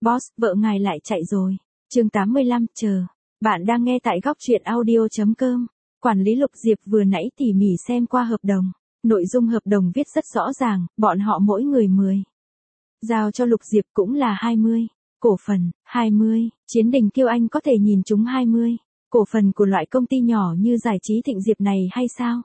Boss, vợ ngài lại chạy rồi. Chương 85, chờ. Bạn đang nghe tại góc truyện audio.com. Quản lý Lục Diệp vừa nãy tỉ mỉ xem qua hợp đồng. Nội dung hợp đồng viết rất rõ ràng, bọn họ mỗi người 10. Giao cho Lục Diệp cũng là 20. Cổ phần, 20. Chiến Đình Kiêu anh có thể nhìn chúng 20. Cổ phần của loại công ty nhỏ như Giải trí Thịnh Diệp này hay sao?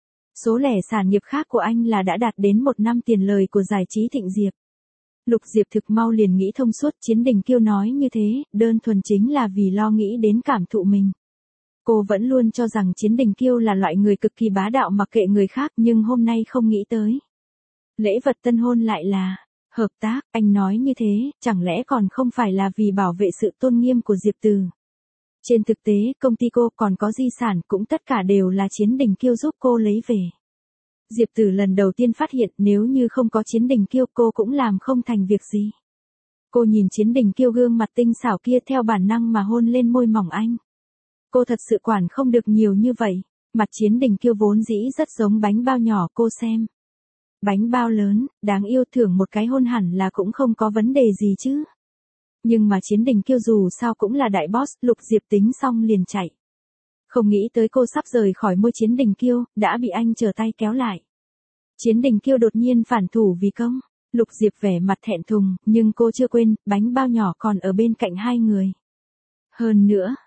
Số lẻ sản nghiệp khác của anh là đã đạt đến 1 năm tiền lời của Giải trí Thịnh Diệp. Lục Diệp thực mau liền nghĩ thông suốt, Chiến Đình Kiêu nói như thế, đơn thuần chính là vì lo nghĩ đến cảm thụ mình. Cô vẫn luôn cho rằng Chiến Đình Kiêu là loại người cực kỳ bá đạo mặc kệ người khác, nhưng hôm nay không nghĩ tới. Lễ vật tân hôn lại là hợp tác, anh nói như thế, chẳng lẽ còn không phải là vì bảo vệ sự tôn nghiêm của Diệp Từ. Trên thực tế, công ty cô còn có di sản cũng tất cả đều là Chiến Đình Kiêu giúp cô lấy về. Diệp Tử lần đầu tiên phát hiện nếu như không có Chiến Đình Kiêu cô cũng làm không thành việc gì. Cô nhìn Chiến Đình Kiêu gương mặt tinh xảo kia theo bản năng mà hôn lên môi mỏng anh. Cô thật sự quản không được nhiều như vậy, mặt Chiến Đình Kiêu vốn dĩ rất giống bánh bao nhỏ cô xem. Bánh bao lớn, đáng yêu thưởng một cái hôn hẳn là cũng không có vấn đề gì chứ. Nhưng mà Chiến Đình Kiêu dù sao cũng là đại boss, Lục Diệp tính xong liền chạy. Không nghĩ tới cô sắp rời khỏi môi Chiến Đình Kiêu, đã bị anh trở tay kéo lại. Chiến Đình Kiêu đột nhiên phản thủ vì công. Lục Diệp vẻ mặt thẹn thùng, nhưng cô chưa quên, bánh bao nhỏ còn ở bên cạnh hai người. Hơn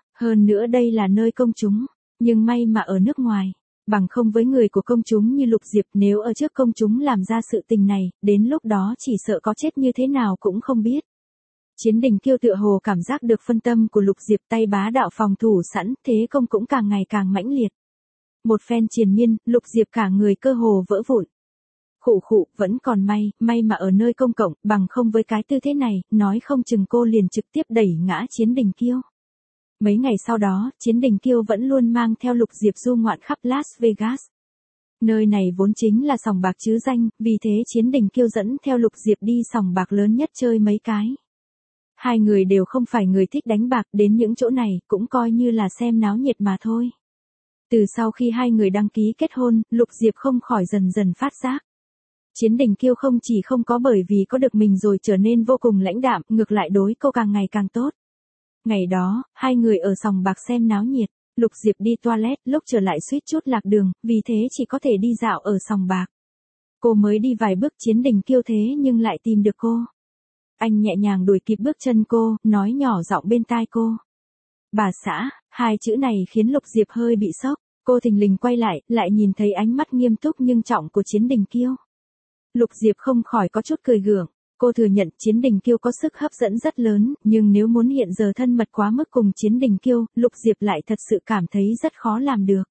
nữa đây là nơi công chúng, nhưng may mà ở nước ngoài. Bằng không với người của công chúng như Lục Diệp, nếu ở trước công chúng làm ra sự tình này, đến lúc đó chỉ sợ có chết như thế nào cũng không biết. Chiến Đình Kiêu tựa hồ cảm giác được phân tâm của Lục Diệp, tay bá đạo phòng thủ sẵn, thế công cũng càng ngày càng mãnh liệt. Một phen triền miên, Lục Diệp cả người cơ hồ vỡ vụn. Khụ, vẫn còn may mà ở nơi công cộng, bằng không với cái tư thế này, nói không chừng cô liền trực tiếp đẩy ngã Chiến Đình Kiêu. Mấy ngày sau đó, Chiến Đình Kiêu vẫn luôn mang theo Lục Diệp du ngoạn khắp Las Vegas. Nơi này vốn chính là sòng bạc chứ danh, vì thế Chiến Đình Kiêu dẫn theo Lục Diệp đi sòng bạc lớn nhất chơi mấy cái. Hai người đều không phải người thích đánh bạc, đến những chỗ này cũng coi như là xem náo nhiệt mà thôi. Từ sau khi hai người đăng ký kết hôn, Lục Diệp không khỏi dần dần phát giác. Chiến Đình Kiêu không chỉ không có bởi vì có được mình rồi trở nên vô cùng lãnh đạm, ngược lại đối cô càng ngày càng tốt. Ngày đó, hai người ở sòng bạc xem náo nhiệt, Lục Diệp đi toilet, lúc trở lại suýt chút lạc đường, vì thế chỉ có thể đi dạo ở sòng bạc. Cô mới đi vài bước Chiến Đình Kiêu thế nhưng lại tìm được cô. Anh nhẹ nhàng đuổi kịp bước chân cô, nói nhỏ giọng bên tai cô. Bà xã, hai chữ này khiến Lục Diệp hơi bị sốc, cô thình lình quay lại nhìn thấy ánh mắt nghiêm túc nhưng trọng của Chiến Đình Kiêu. Lục Diệp không khỏi có chút cười gượng, cô thừa nhận Chiến Đình Kiêu có sức hấp dẫn rất lớn, nhưng nếu muốn hiện giờ thân mật quá mức cùng Chiến Đình Kiêu, Lục Diệp lại thật sự cảm thấy rất khó làm được.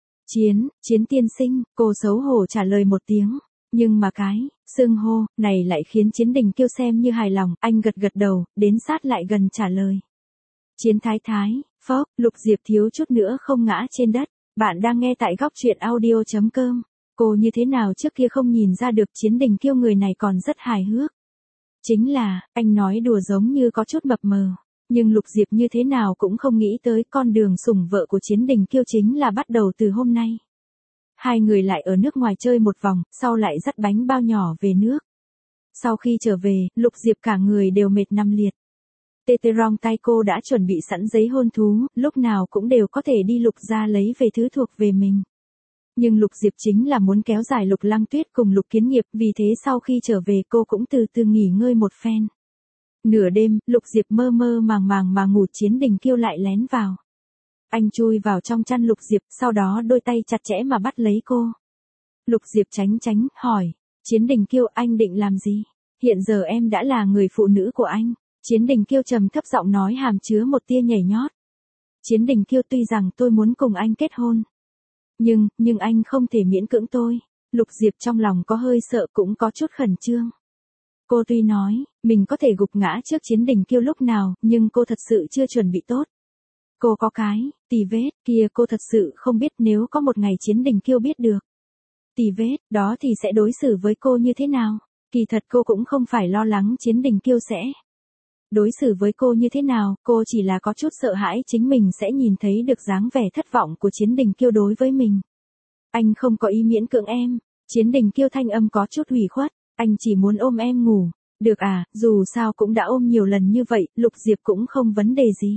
Chiến tiên sinh, cô xấu hổ trả lời một tiếng, nhưng mà cái xưng hô này lại khiến Chiến Đình Kiêu xem như hài lòng, anh gật đầu, đến sát lại gần trả lời. Chiến thái thái, phốc, Lục Diệp thiếu chút nữa không ngã trên đất. Bạn đang nghe tại góc truyện audio.com. Cô như thế nào trước kia không nhìn ra được Chiến Đình Kiêu người này còn rất hài hước. Chính là, anh nói đùa giống như có chút mập mờ. Nhưng Lục Diệp như thế nào cũng không nghĩ tới con đường sủng vợ của Chiến Đình Kiêu chính là bắt đầu từ hôm nay. Hai người lại ở nước ngoài chơi một vòng, sau lại dắt bánh bao nhỏ về nước. Sau khi trở về, Lục Diệp cả người đều mệt nằm liệt. Teterong tay cô đã chuẩn bị sẵn giấy hôn thú, lúc nào cũng đều có thể đi Lục ra lấy về thứ thuộc về mình. Nhưng Lục Diệp chính là muốn kéo dài Lục Lăng Tuyết cùng Lục Kiến Nghiệp, vì thế sau khi trở về cô cũng từ từ nghỉ ngơi một phen. Nửa đêm, Lục Diệp mơ màng mà ngủ, Chiến Đình Kiêu lại lén vào. Anh chui vào trong chăn Lục Diệp, sau đó đôi tay chặt chẽ mà bắt lấy cô. Lục Diệp tránh, hỏi, Chiến Đình Kiêu anh định làm gì? Hiện giờ em đã là người phụ nữ của anh. Chiến Đình Kiêu trầm thấp giọng nói hàm chứa một tia nhảy nhót. Chiến Đình Kiêu tuy rằng tôi muốn cùng anh kết hôn. Nhưng anh không thể miễn cưỡng tôi. Lục Diệp trong lòng có hơi sợ cũng có chút khẩn trương. Cô tuy nói, mình có thể gục ngã trước Chiến Đình Kiêu lúc nào, nhưng cô thật sự chưa chuẩn bị tốt. Cô có cái tì vết kia cô thật sự không biết nếu có một ngày Chiến Đình Kiêu biết được. Tì vết đó thì sẽ đối xử với cô như thế nào? Kỳ thật cô cũng không phải lo lắng Chiến Đình Kiêu sẽ đối xử với cô như thế nào, cô chỉ là có chút sợ hãi chính mình sẽ nhìn thấy được dáng vẻ thất vọng của Chiến Đình Kiêu đối với mình. Anh không có ý miễn cưỡng em. Chiến Đình Kiêu thanh âm có chút ủy khuất, anh chỉ muốn ôm em ngủ. Được à, dù sao cũng đã ôm nhiều lần như vậy, Lục Diệp cũng không vấn đề gì.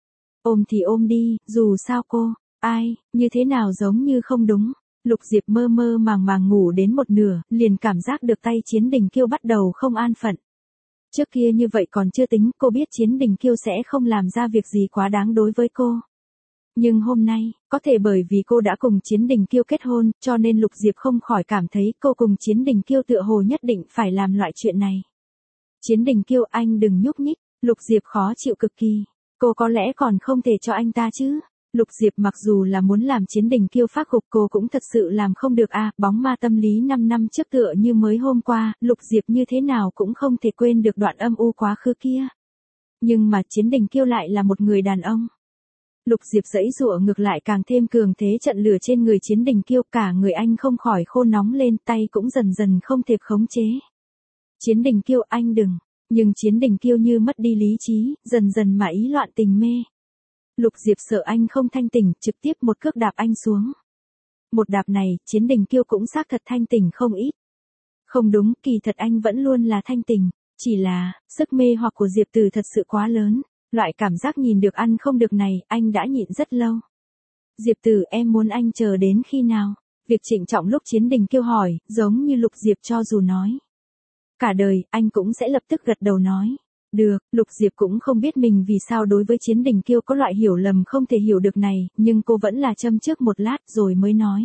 Ôm thì ôm đi, dù sao cô, ai, như thế nào giống như không đúng. Lục Diệp mơ mơ màng màng ngủ đến một nửa, liền cảm giác được tay Chiến Đình Kiêu bắt đầu không an phận. Trước kia như vậy còn chưa tính, cô biết Chiến Đình Kiêu sẽ không làm ra việc gì quá đáng đối với cô. Nhưng hôm nay, có thể bởi vì cô đã cùng Chiến Đình Kiêu kết hôn, cho nên Lục Diệp không khỏi cảm thấy cô cùng Chiến Đình Kiêu tựa hồ nhất định phải làm loại chuyện này. Chiến Đình Kiêu, anh đừng nhúc nhích. Lục Diệp khó chịu cực kỳ. Cô có lẽ còn không thể cho anh ta chứ. Lục Diệp mặc dù là muốn làm Chiến Đình Kiêu phát gục, cô cũng thật sự làm không được à. Bóng ma tâm lý 5 năm trước tựa như mới hôm qua, Lục Diệp như thế nào cũng không thể quên được đoạn âm u quá khứ kia. Nhưng mà Chiến Đình Kiêu lại là một người đàn ông. Lục Diệp giãy giụa ngược lại càng thêm cường thế trận lửa trên người Chiến Đình Kiêu, cả người anh không khỏi khô nóng lên, tay cũng dần dần không thể khống chế. Chiến Đình Kiêu, anh đừng. Nhưng Chiến Đình Kiêu như mất đi lý trí, dần dần mà ý loạn tình mê. Lục Diệp sợ anh không thanh tỉnh, trực tiếp một cước đạp anh xuống. Một đạp này, Chiến Đình Kiêu cũng xác thật thanh tỉnh không ít. Không đúng, kỳ thật anh vẫn luôn là thanh tỉnh, chỉ là, sức mê hoặc của Diệp Từ thật sự quá lớn, loại cảm giác nhìn được ăn không được này, anh đã nhịn rất lâu. Diệp Từ, em muốn anh chờ đến khi nào? Việc trịnh trọng lúc Chiến Đình Kiêu hỏi, giống như Lục Diệp cho dù nói. Cả đời, anh cũng sẽ lập tức gật đầu nói. Được, Lục Diệp cũng không biết mình vì sao đối với Chiến Đình Kiêu có loại hiểu lầm không thể hiểu được này, nhưng cô vẫn là châm trước một lát rồi mới nói.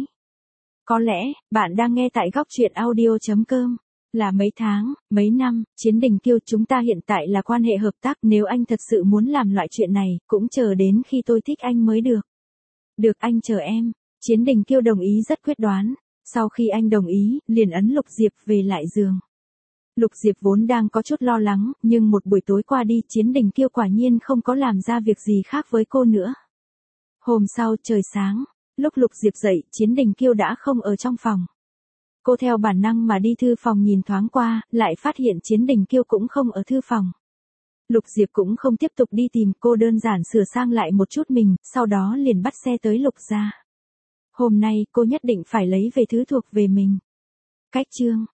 Có lẽ, bạn đang nghe tại góc truyện audio.com. Là mấy tháng, mấy năm, Chiến Đình Kiêu, chúng ta hiện tại là quan hệ hợp tác, nếu anh thật sự muốn làm loại chuyện này, cũng chờ đến khi tôi thích anh mới được. Được, anh chờ em. Chiến Đình Kiêu đồng ý rất quyết đoán. Sau khi anh đồng ý, liền ấn Lục Diệp về lại giường. Lục Diệp vốn đang có chút lo lắng, nhưng một buổi tối qua đi, Chiến Đình Kiêu quả nhiên không có làm ra việc gì khác với cô nữa. Hôm sau trời sáng, lúc Lục Diệp dậy, Chiến Đình Kiêu đã không ở trong phòng. Cô theo bản năng mà đi thư phòng nhìn thoáng qua, lại phát hiện Chiến Đình Kiêu cũng không ở thư phòng. Lục Diệp cũng không tiếp tục đi tìm, cô đơn giản sửa sang lại một chút mình, sau đó liền bắt xe tới Lục gia. Hôm nay, cô nhất định phải lấy về thứ thuộc về mình. Cách chương